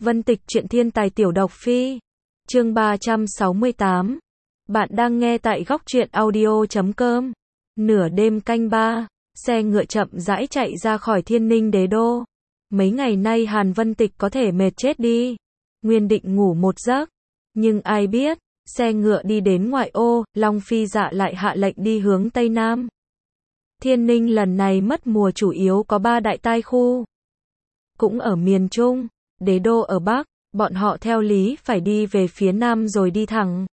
Vân Tịch truyện thiên tài tiểu độc phi. Chương 368. Bạn đang nghe tại góc truyện audio.com. Nửa đêm canh 3, xe ngựa chậm rãi chạy ra khỏi Thiên Ninh Đế Đô. Mấy ngày nay Hàn Vân Tịch có thể mệt chết đi. Nguyên định ngủ một giấc, nhưng ai biết, xe ngựa đi đến ngoại ô, Long Phi Dạ lại hạ lệnh đi hướng Tây Nam. Thiên Ninh lần này mất mùa chủ yếu có 3 đại tai khu. Cũng ở miền Trung, Đế Đô ở Bắc, bọn họ theo lý phải đi về phía Nam rồi đi thẳng.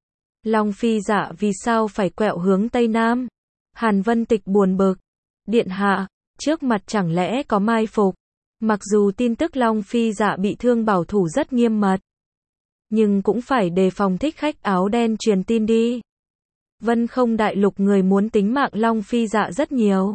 Long Phi Dạ vì sao phải quẹo hướng Tây Nam? Hàn Vân Tịch buồn bực. Điện hạ, trước mặt chẳng lẽ có mai phục? Mặc dù tin tức Long Phi Dạ bị thương bảo thủ rất nghiêm mật, nhưng cũng phải đề phòng thích khách áo đen truyền tin đi. Vân Không đại lục người muốn tính mạng Long Phi Dạ rất nhiều.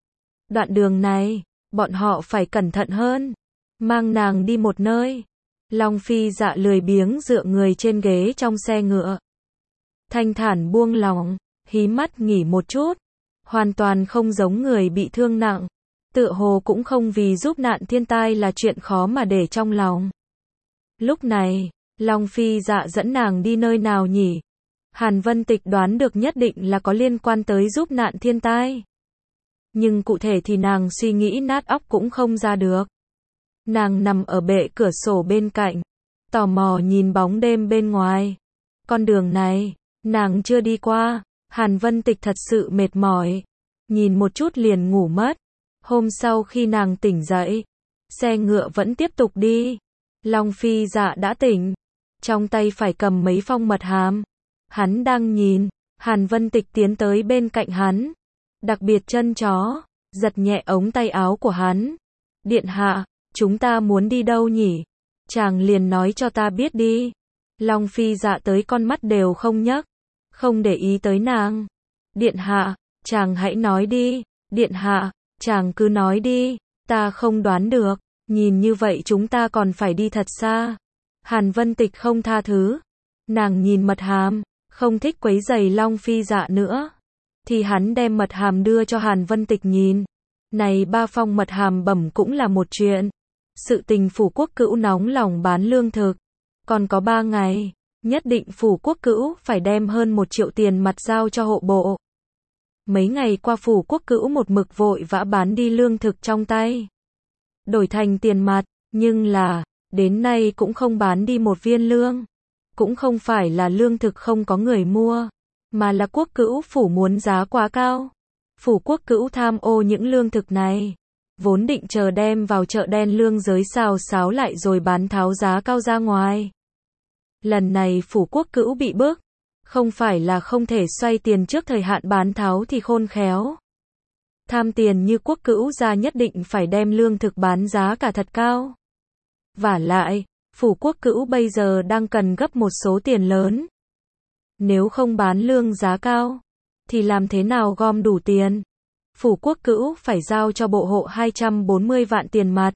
Đoạn đường này, bọn họ phải cẩn thận hơn. Mang nàng đi một nơi. Long Phi Dạ lười biếng dựa người trên ghế trong xe ngựa. Thanh thản buông lỏng, hí mắt nghỉ một chút. Hoàn toàn không giống người bị thương nặng. Tựa hồ cũng không vì giúp nạn thiên tai là chuyện khó mà để trong lòng. Lúc này, Long Phi Dạ dẫn nàng đi nơi nào nhỉ? Hàn Vân Tịch đoán được nhất định là có liên quan tới giúp nạn thiên tai. Nhưng cụ thể thì nàng suy nghĩ nát óc cũng không ra được. Nàng nằm ở bệ cửa sổ bên cạnh, tò mò nhìn bóng đêm bên ngoài. Con đường này, nàng chưa đi qua. Hàn Vân Tịch thật sự mệt mỏi, nhìn một chút liền ngủ mất. Hôm sau khi nàng tỉnh dậy, xe ngựa vẫn tiếp tục đi. Long Phi Dạ đã tỉnh, trong tay phải cầm mấy phong mật hàm. Hắn đang nhìn, Hàn Vân Tịch tiến tới bên cạnh hắn, đặc biệt chân chó, giật nhẹ ống tay áo của hắn. Điện hạ, chúng ta muốn đi đâu nhỉ? Chàng liền nói cho ta biết đi. Long Phi Dạ tới con mắt đều không nhấc, không để ý tới nàng. Điện hạ, chàng hãy nói đi. Điện hạ, chàng cứ nói đi, ta không đoán được. Nhìn như vậy chúng ta còn phải đi thật xa. Hàn Vân Tịch không tha thứ. Nàng nhìn mật hàm, không thích quấy rầy Long Phi Dạ nữa. Thì hắn đem mật hàm đưa cho Hàn Vân Tịch nhìn. Này 3 phong mật hàm bẩm cũng là một chuyện. Sự tình phủ quốc cữu nóng lòng bán lương thực. Còn có 3 ngày, nhất định phủ quốc cữu phải đem hơn 1 triệu tiền mặt giao cho hộ bộ. Mấy ngày qua phủ quốc cữu một mực vội vã bán đi lương thực trong tay, đổi thành tiền mặt, nhưng là, đến nay cũng không bán đi một viên lương. Cũng không phải là lương thực không có người mua, mà là quốc cữu phủ muốn giá quá cao. Phủ quốc cữu tham ô những lương thực này, vốn định chờ đem vào chợ đen lương giới xào xáo lại rồi bán tháo giá cao ra ngoài. Lần này phủ quốc cữu bị bức, không phải là không thể xoay tiền trước thời hạn bán tháo thì khôn khéo. Tham tiền như quốc cữu ra nhất định phải đem lương thực bán giá cả thật cao. Vả lại, phủ quốc cữu bây giờ đang cần gấp một số tiền lớn. Nếu không bán lương giá cao, thì làm thế nào gom đủ tiền? Phủ quốc cữu phải giao cho bộ hộ 240 vạn tiền mặt.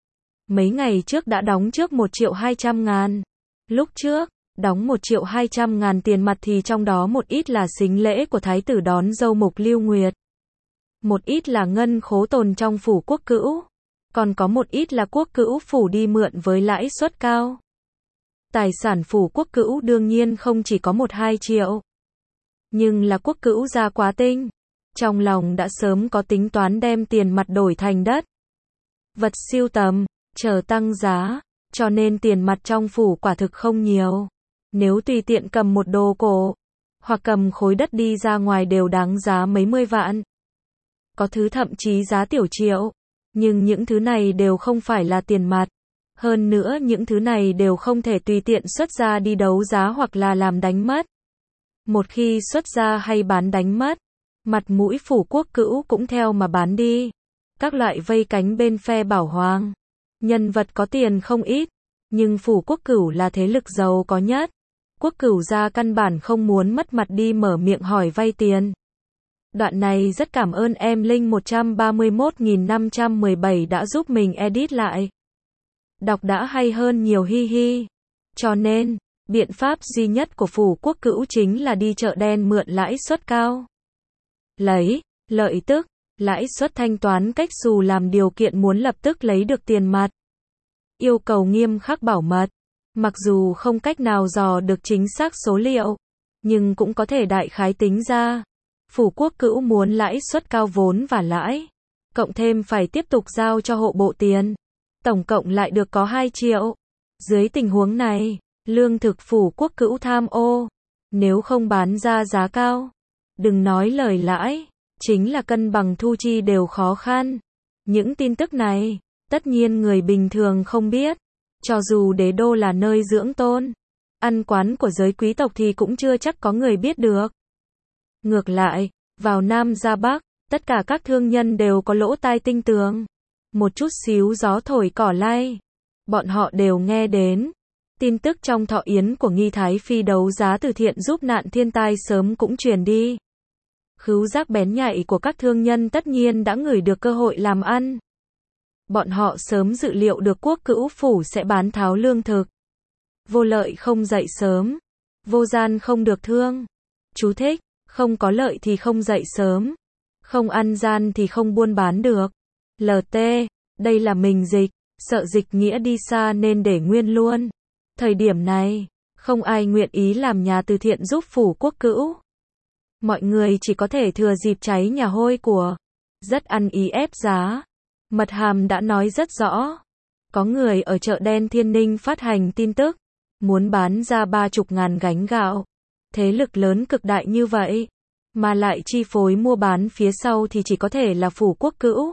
Mấy ngày trước đã đóng trước 1.200.000. Lúc trước, đóng 1.200.000 tiền mặt thì trong đó một ít là sính lễ của thái tử đón dâu Mục Lưu Nguyệt. Một ít là ngân khố tồn trong phủ quốc cữu. Còn có một ít là quốc cữu phủ đi mượn với lãi suất cao. Tài sản phủ quốc cữu đương nhiên không chỉ có 1-2 triệu. Nhưng là quốc cữu gia quá tinh. Trong lòng đã sớm có tính toán đem tiền mặt đổi thành đất, vật sưu tầm, chờ tăng giá. Cho nên tiền mặt trong phủ quả thực không nhiều. Nếu tùy tiện cầm một đồ cổ, hoặc cầm khối đất đi ra ngoài đều đáng giá mấy mươi vạn. Có thứ thậm chí giá tiểu triệu. Nhưng những thứ này đều không phải là tiền mặt. Hơn nữa những thứ này đều không thể tùy tiện xuất ra đi đấu giá hoặc là làm đánh mất. Một khi xuất ra hay bán đánh mất, mặt mũi phủ quốc cữu cũng theo mà bán đi. Các loại vây cánh bên phe bảo hoàng, nhân vật có tiền không ít. Nhưng phủ quốc cửu là thế lực giàu có nhất. Quốc cửu gia căn bản không muốn mất mặt đi mở miệng hỏi vay tiền. Đoạn này rất cảm ơn em Linh 131.517 đã giúp mình edit lại. Đọc đã hay hơn nhiều hi hi. Cho nên, biện pháp duy nhất của phủ quốc cửu chính là đi chợ đen mượn lãi suất cao. Lấy, lợi tức, lãi suất thanh toán cách xù làm điều kiện muốn lập tức lấy được tiền mặt. yêu cầu nghiêm khắc bảo mật. Mặc dù không cách nào dò được chính xác số liệu, nhưng cũng có thể đại khái tính ra. Phủ Quốc Cữu muốn lãi suất cao vốn và lãi, cộng thêm phải tiếp tục giao cho hộ bộ tiền. Tổng cộng lại được có 2 triệu. Dưới tình huống này, lương thực Phủ Quốc Cữu tham ô. Nếu không bán ra giá cao, đừng nói lời lãi, chính là cân bằng thu chi đều khó khăn. Những tin tức này, tất nhiên người bình thường không biết. Cho dù đế đô là nơi dưỡng tôn, ăn quán của giới quý tộc thì cũng chưa chắc có người biết được. Ngược lại, vào Nam ra Bắc, tất cả các thương nhân đều có lỗ tai tinh tường. Một chút xíu gió thổi cỏ lay, bọn họ đều nghe đến. Tin tức trong thọ yến của Nghi Thái Phi đấu giá từ thiện giúp nạn thiên tai sớm cũng truyền đi. Khứu giác bén nhạy của các thương nhân tất nhiên đã ngửi được cơ hội làm ăn. Bọn họ sớm dự liệu được Quốc Cữu Phủ sẽ bán tháo lương thực. Vô lợi không dậy sớm, vô gian không được thương. Chú thích, không có lợi thì không dậy sớm, không ăn gian thì không buôn bán được. LT, đây là mình dịch, sợ dịch nghĩa đi xa nên để nguyên luôn. Thời điểm này, không ai nguyện ý làm nhà từ thiện giúp Phủ Quốc Cữu. Mọi người chỉ có thể thừa dịp cháy nhà hôi của. Rất ăn ý ép giá. Mật hàm đã nói rất rõ. Có người ở chợ đen Thiên Ninh phát hành tin tức, muốn bán ra 30.000 gánh gạo. Thế lực lớn cực đại như vậy, mà lại chi phối mua bán phía sau thì chỉ có thể là Phủ Quốc Cữu.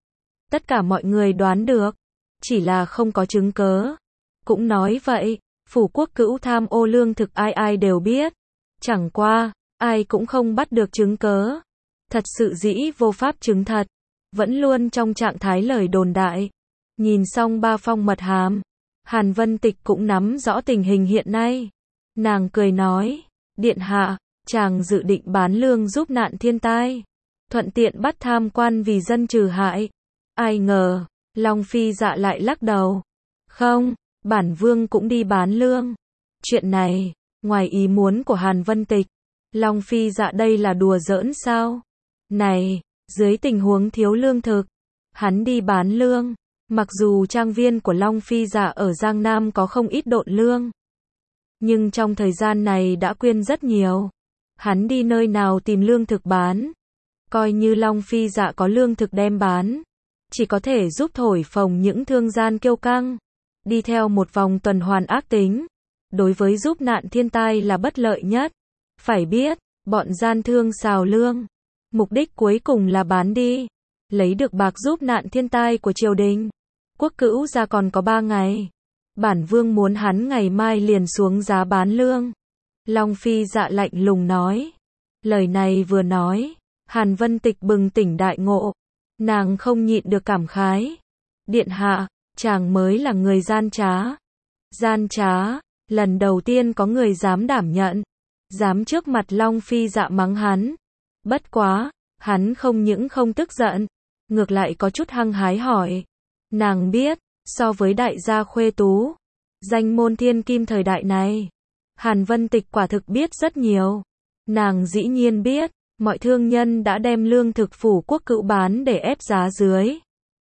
Tất cả mọi người đoán được, chỉ là không có chứng cớ. Cũng nói vậy, Phủ Quốc Cữu tham ô lương thực ai ai đều biết. Chẳng qua, ai cũng không bắt được chứng cớ. Thật sự dĩ vô pháp chứng thật, vẫn luôn trong trạng thái lời đồn đại. Nhìn xong 3 phong mật hàm, Hàn Vân Tịch cũng nắm rõ tình hình hiện nay. Nàng cười nói, điện hạ, chàng dự định bán lương giúp nạn thiên tai, thuận tiện bắt tham quan vì dân trừ hại. Ai ngờ, Long Phi Dạ lại lắc đầu. Không, bản vương cũng đi bán lương. Chuyện này, ngoài ý muốn của Hàn Vân Tịch, Long Phi Dạ đây là đùa giỡn sao? Này, dưới tình huống thiếu lương thực, hắn đi bán lương. Mặc dù trang viên của Long Phi Dạ ở Giang Nam có không ít độn lương, nhưng trong thời gian này đã quyên rất nhiều. Hắn đi nơi nào tìm lương thực bán? Coi như Long Phi Dạ có lương thực đem bán, chỉ có thể giúp thổi phồng những thương gian kiêu căng, đi theo một vòng tuần hoàn ác tính. Đối với giúp nạn thiên tai là bất lợi nhất. Phải biết, bọn gian thương xào lương, mục đích cuối cùng là bán đi, lấy được bạc giúp nạn thiên tai của triều đình. Quốc Cữu ra còn có 3 ngày. Bản vương muốn hắn ngày mai liền xuống giá bán lương. Long Phi Dạ lạnh lùng nói. Lời này vừa nói, Hàn Vân Tịch bừng tỉnh đại ngộ. Nàng không nhịn được cảm khái. Điện hạ, chàng mới là người gian trá. Gian trá, lần đầu tiên có người dám đảm nhận, dám trước mặt Long Phi Dạ mắng hắn. Bất quá, hắn không những không tức giận, ngược lại có chút hăng hái hỏi. Nàng biết, so với đại gia Khuê Tú, danh môn thiên kim thời đại này, Hàn Vân Tịch quả thực biết rất nhiều. Nàng dĩ nhiên biết, mọi thương nhân đã đem lương thực Phủ Quốc Cữu bán để ép giá dưới.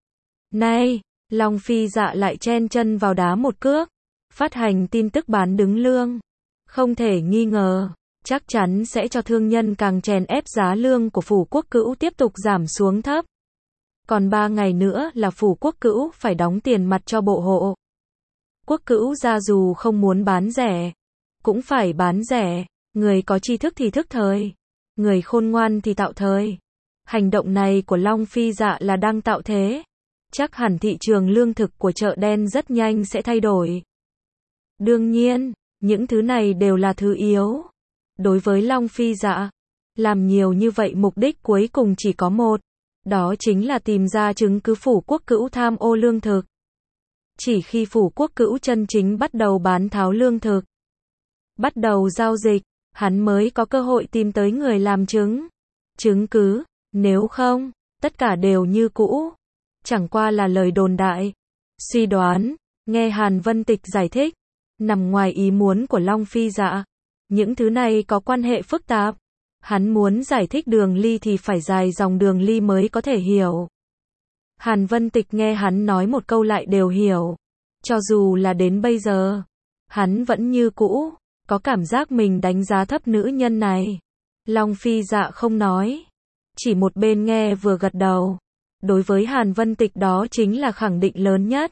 Nay, Long Phi Dạ lại chen chân vào đá một cước, phát hành tin tức bán đứng lương. Không thể nghi ngờ, chắc chắn sẽ cho thương nhân càng chèn ép giá lương của Phủ Quốc Cữu tiếp tục giảm xuống thấp. Còn 3 ngày nữa là Phủ Quốc Cữu phải đóng tiền mặt cho bộ hộ. Quốc Cữu ra dù không muốn bán rẻ, cũng phải bán rẻ. Người có tri thức thì thức thời, người khôn ngoan thì tạo thời. Hành động này của Long Phi Dạ là đang tạo thế. Chắc hẳn thị trường lương thực của chợ đen rất nhanh sẽ thay đổi. Đương nhiên, những thứ này đều là thứ yếu. Đối với Long Phi Dạ, làm nhiều như vậy mục đích cuối cùng chỉ có một. Đó chính là tìm ra chứng cứ Phủ Quốc Cữu tham ô lương thực. Chỉ khi Phủ Quốc Cữu chân chính bắt đầu bán tháo lương thực, bắt đầu giao dịch, hắn mới có cơ hội tìm tới người làm chứng cứ. Nếu không, tất cả đều như cũ. Chẳng qua là lời đồn đại, suy đoán. Nghe Hàn Vân Tịch giải thích, nằm ngoài ý muốn của Long Phi Dạ. Những thứ này có quan hệ phức tạp. Hắn muốn giải thích đường ly thì phải dài dòng đường ly mới có thể hiểu. Hàn Vân Tịch nghe hắn nói một câu lại đều hiểu. Cho dù là đến bây giờ, hắn vẫn như cũ, có cảm giác mình đánh giá thấp nữ nhân này. Long Phi Dạ không nói, chỉ một bên nghe vừa gật đầu. Đối với Hàn Vân Tịch đó chính là khẳng định lớn nhất.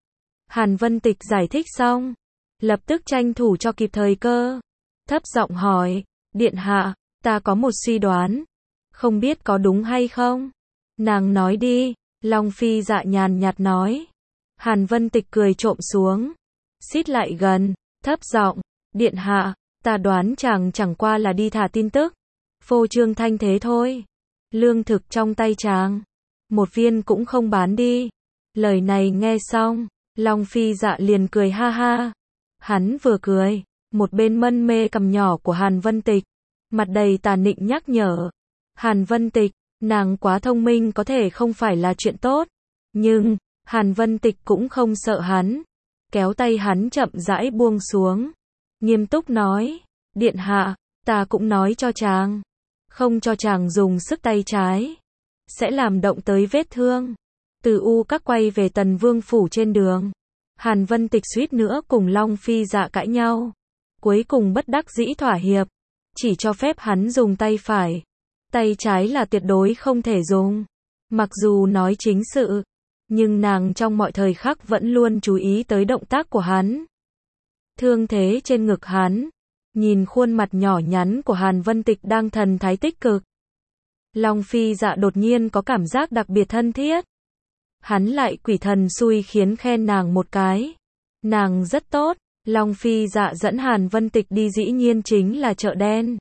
Hàn Vân Tịch giải thích xong, lập tức tranh thủ cho kịp thời cơ, thấp giọng hỏi, điện hạ, ta có một suy đoán, không biết có đúng hay không? Nàng nói đi, Long Phi Dạ nhàn nhạt nói. Hàn Vân Tịch cười trộm xuống, xít lại gần, thấp giọng, điện hạ, ta đoán chàng chẳng qua là đi thả tin tức, phô trương thanh thế thôi. Lương thực trong tay chàng, một viên cũng không bán đi. Lời này nghe xong, Long Phi Dạ liền cười ha ha. Hắn vừa cười, một bên mân mê cằm nhỏ của Hàn Vân Tịch, mặt đầy tà nịnh nhắc nhở. Hàn Vân Tịch, nàng quá thông minh có thể không phải là chuyện tốt. Nhưng, Hàn Vân Tịch cũng không sợ hắn. Kéo tay hắn chậm rãi buông xuống. Nghiêm túc nói, điện hạ, ta cũng nói cho chàng. Không cho chàng dùng sức tay trái, sẽ làm động tới vết thương. Từ U Các quay về Tần Vương phủ trên đường, Hàn Vân Tịch suýt nữa cùng Long Phi Dạ cãi nhau. Cuối cùng bất đắc dĩ thỏa hiệp, chỉ cho phép hắn dùng tay phải. Tay trái là tuyệt đối không thể dùng. Mặc dù nói chính sự, nhưng nàng trong mọi thời khắc vẫn luôn chú ý tới động tác của hắn. Thương thế trên ngực hắn, nhìn khuôn mặt nhỏ nhắn của Hàn Vân Tịch đang thần thái tích cực. Long Phi Dạ đột nhiên có cảm giác đặc biệt thân thiết. Hắn lại quỷ thần xui khiến khen nàng một cái. Nàng rất tốt. Long Phi Dạ dẫn Hàn Vân Tịch đi dĩ nhiên chính là chợ đen.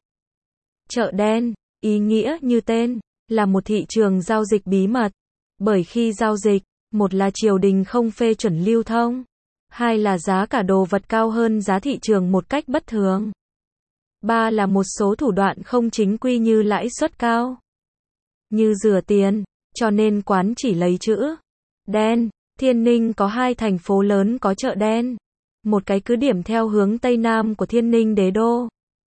Chợ đen, ý nghĩa như tên, là một thị trường giao dịch bí mật. Bởi khi giao dịch, một là triều đình không phê chuẩn lưu thông, hai là giá cả đồ vật cao hơn giá thị trường một cách bất thường, ba là một số thủ đoạn không chính quy như lãi suất cao, như rửa tiền, cho nên quán chỉ lấy chữ đen. Thiên Ninh có hai thành phố lớn có chợ đen, một cái cứ điểm theo hướng Tây Nam của Thiên Ninh đế đô,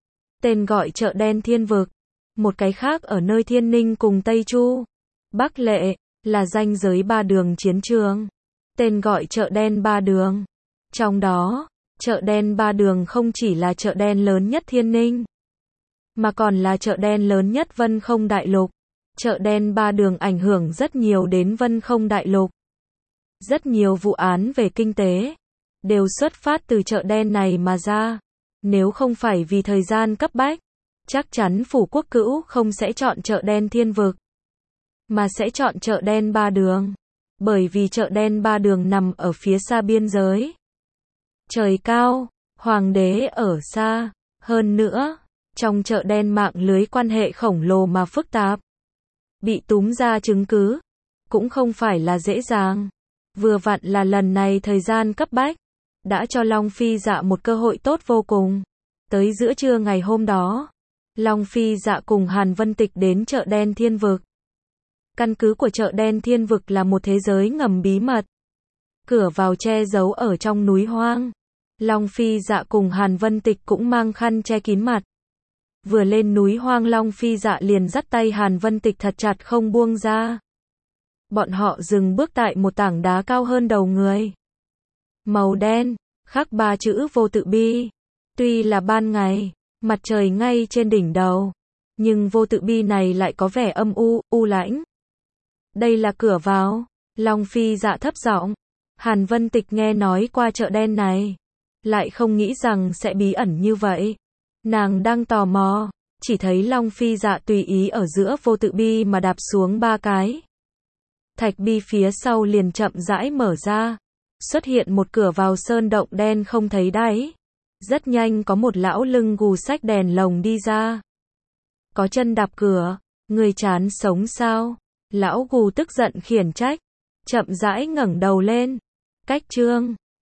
tên gọi chợ đen Thiên Vực, một cái khác ở nơi Thiên Ninh cùng Tây Chu, Bắc Lệ, là ranh giới ba đường chiến trường, tên gọi chợ đen ba đường. Trong đó, chợ đen ba đường không chỉ là chợ đen lớn nhất Thiên Ninh, mà còn là chợ đen lớn nhất Vân Không Đại Lục. Chợ đen ba đường ảnh hưởng rất nhiều đến Vân Không Đại Lục. Rất nhiều vụ án về kinh tế đều xuất phát từ chợ đen này mà ra. Nếu không phải vì thời gian cấp bách, chắc chắn Phủ Quốc Cữu không sẽ chọn chợ đen Thiên Vực, mà sẽ chọn chợ đen ba đường. Bởi vì chợ đen ba đường nằm ở phía xa biên giới. Trời cao, hoàng đế ở xa. Hơn nữa, trong chợ đen mạng lưới quan hệ khổng lồ mà phức tạp. Bị túm ra chứng cứ, cũng không phải là dễ dàng. Vừa vặn là lần này thời gian cấp bách, đã cho Long Phi Dạ một cơ hội tốt vô cùng. Tới giữa trưa ngày hôm đó, Long Phi Dạ cùng Hàn Vân Tịch đến chợ đen Thiên Vực. Căn cứ của chợ đen Thiên Vực là một thế giới ngầm bí mật. Cửa vào che giấu ở trong núi hoang. Long Phi Dạ cùng Hàn Vân Tịch cũng mang khăn che kín mặt. Vừa lên núi hoang Long Phi Dạ liền dắt tay Hàn Vân Tịch thật chặt không buông ra. Bọn họ dừng bước tại một tảng đá cao hơn đầu người. Màu đen, khắc ba chữ Vô Tự Bi. Tuy là ban ngày, mặt trời ngay trên đỉnh đầu, nhưng Vô Tự Bi này lại có vẻ âm u lãnh. Đây là cửa vào. Long Phi Dạ thấp giọng. Hàn Vân Tịch nghe nói qua chợ đen này, lại không nghĩ rằng sẽ bí ẩn như vậy. Nàng đang tò mò, chỉ thấy Long Phi Dạ tùy ý ở giữa Vô Tự Bi mà đạp xuống ba cái. Thạch bi phía sau liền chậm rãi mở ra, xuất hiện một cửa vào sơn động đen không thấy đáy. Rất nhanh có một lão lưng gù xách đèn lồng đi ra. Có chân đạp cửa, người chán sống sao? Lão gù tức giận khiển trách, chậm rãi ngẩng đầu lên. Cách trương,